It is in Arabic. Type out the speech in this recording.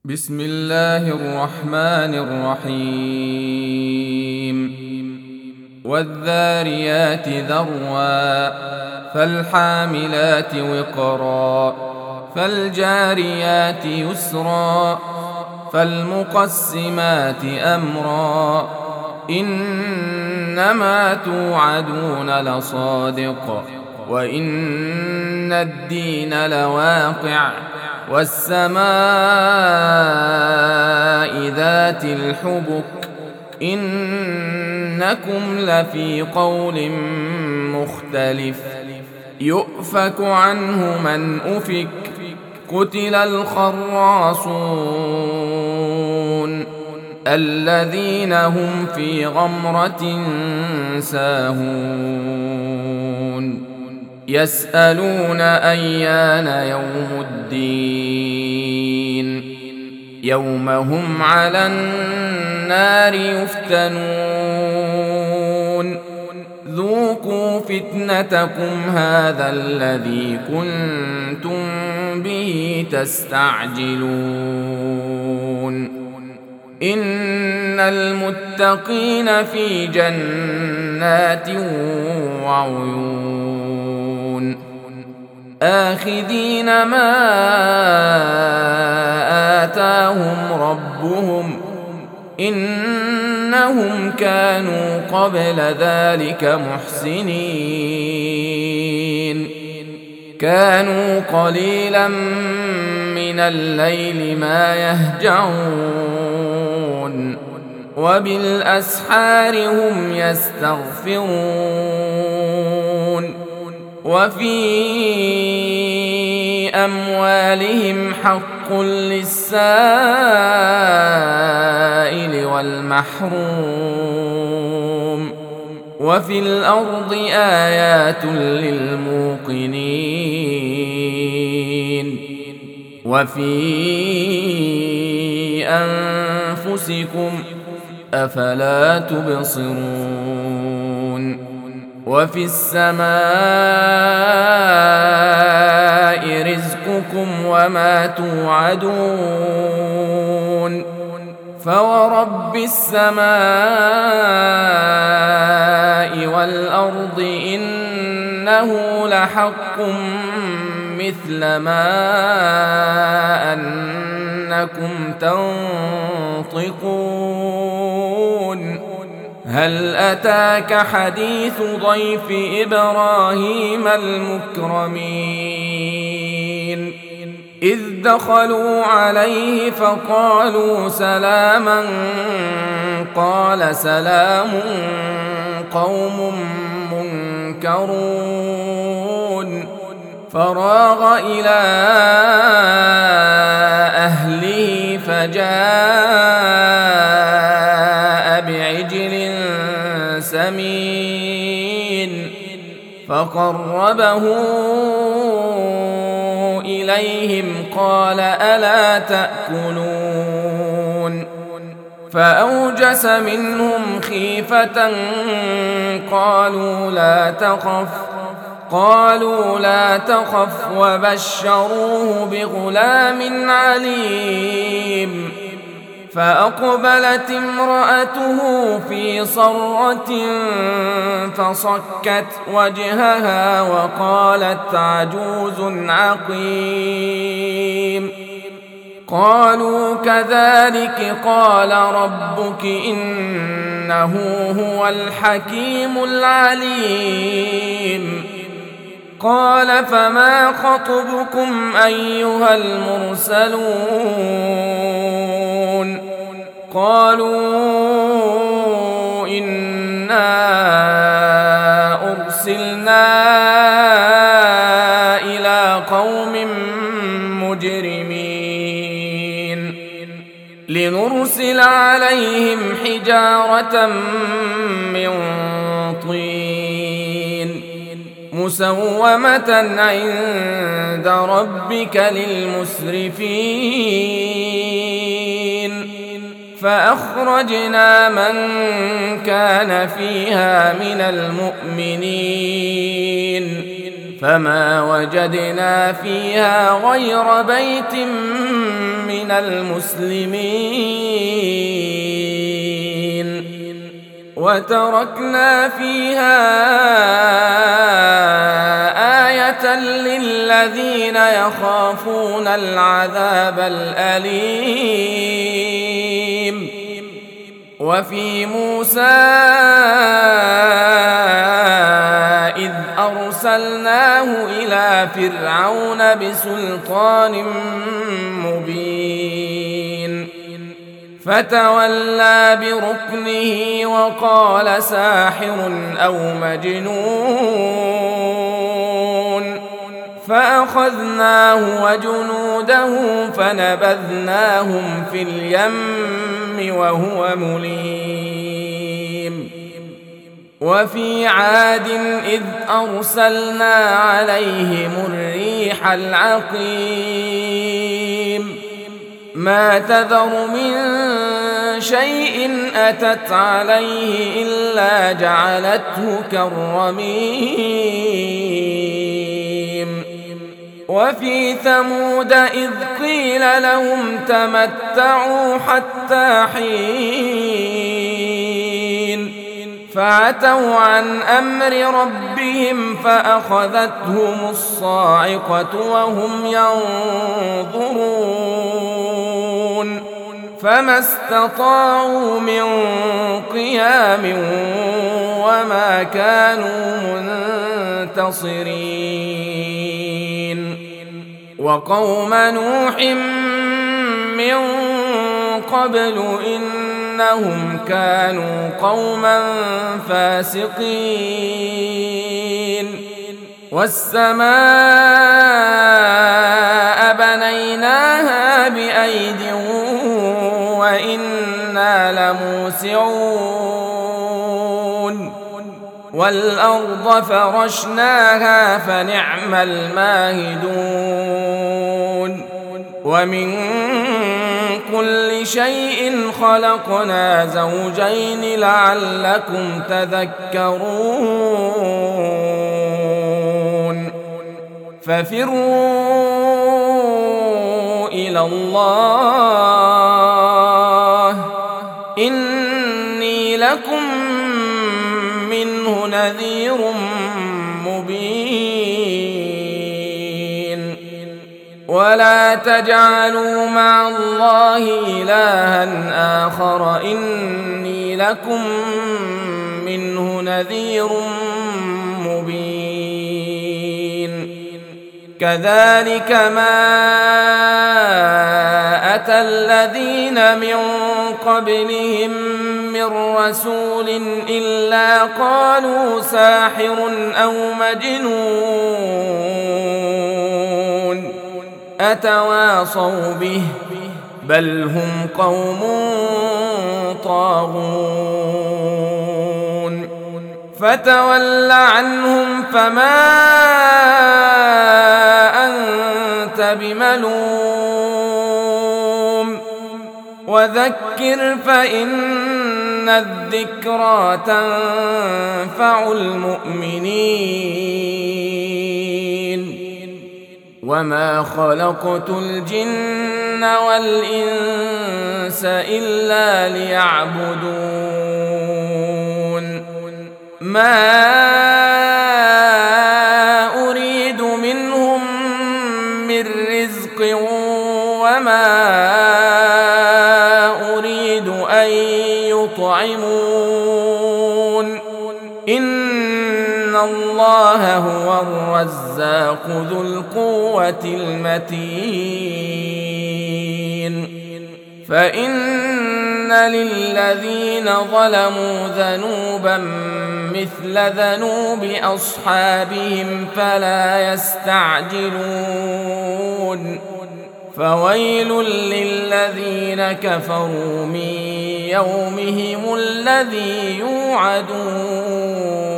بسم الله الرحمن الرحيم والذاريات ذروا فالحاملات وقرا فالجاريات يسرا فالمقسمات أمرا إنما توعدون لصادق وإن الدين لواقع والسماء ذات الحبك إنكم لفي قول مختلف يؤفك عنه من أفك قتل الخراصون الذين هم في غمرة ساهون يسألون أيان يوم الدين يوم هم على النار يفتنون ذوقوا فتنتكم هذا الذي كنتم به تستعجلون إن المتقين في جنات وعيون آخذين ما آتاهم ربهم إنهم كانوا قبل ذلك محسنين كانوا قليلا من الليل ما يهجعون وبالأسحار هم يستغفرون وفي أموالهم حق للسائل والمحروم وفي الأرض آيات للموقنين وفي أنفسكم أفلا تبصرون وفي السماء رزقكم وما توعدون فورب السماء والأرض إنه لحق مثل ما أنكم تنطقون هل أتاك حديث ضيف إبراهيم المكرمين إذ دخلوا عليه فقالوا سلاما قال سلام قوم منكرون فراغ إلى أهله فجاء بعجل سمين فقربه إليهم قال ألا تأكلون فأوجس منهم خيفة قالوا لا تخف وبشروه بغلام عليم فأقبلت امرأته في صرة فصكت وجهها وقالت عجوز عقيم قالوا كذلك قال ربك إنه هو الحكيم العليم قال فما خطبكم أيها المرسلون قالوا إنا أرسلنا إلى قوم مجرمين لنرسل عليهم حجارة من طين مسومة عند ربك للمسرفين فأخرجنا من كان فيها من المؤمنين فما وجدنا فيها غير بيت من المسلمين وتركنا فيها آية للذين يخافون العذاب الأليم. وفي موسى إذ أرسلناه إلى فرعون بسلطان مبين فتولى بركنه وقال ساحر أو مجنون فأخذناه وجنوده فنبذناهم في اليم وهو مليم. وفي عاد إذ أرسلنا عليهم الريح العقيم ما تذر من شيء أتت عليه إلا جعلته كالرميم. وفي ثمود إذ قيل لهم تمتعوا حتى حين فعتوا عن أمر ربهم فأخذتهم الصاعقة وهم ينظرون فما استطاعوا من قيام وما كانوا منتصرين. وقوم نوح من قبل إنهم كانوا قوما فاسقين. والسماء بنيناها بأيد وإنا لموسعون والأرض فرشناها فنعم الماهدون. ومن كل شيء خلقنا زوجين لعلكم تذكرون. ففروا إلى الله إني لكم منه نذير مبين. ولا تجعلوا مع الله إلها آخر إني لكم منه نذير مبين. كذلك ما أتى الذين من قبلهم من رسول إلا قالوا ساحر أو مجنون أتواصوا به بل هم قوم طاغون. فتول عنهم فما أنت بملوم وذكر فإن الذكرى تنفع المؤمنين. وما خلقت الجن والإنس إلا ليعبدون ما أريد منهم من رزق وما أريد أن يطعمون إن الله هو الرزاق ذو القوة المتين. فإن للذين ظلموا ذنوبا مثل ذنوب أصحابهم فلا يستعجلون. فويل للذين كفروا من يومهم الذي يوعدون.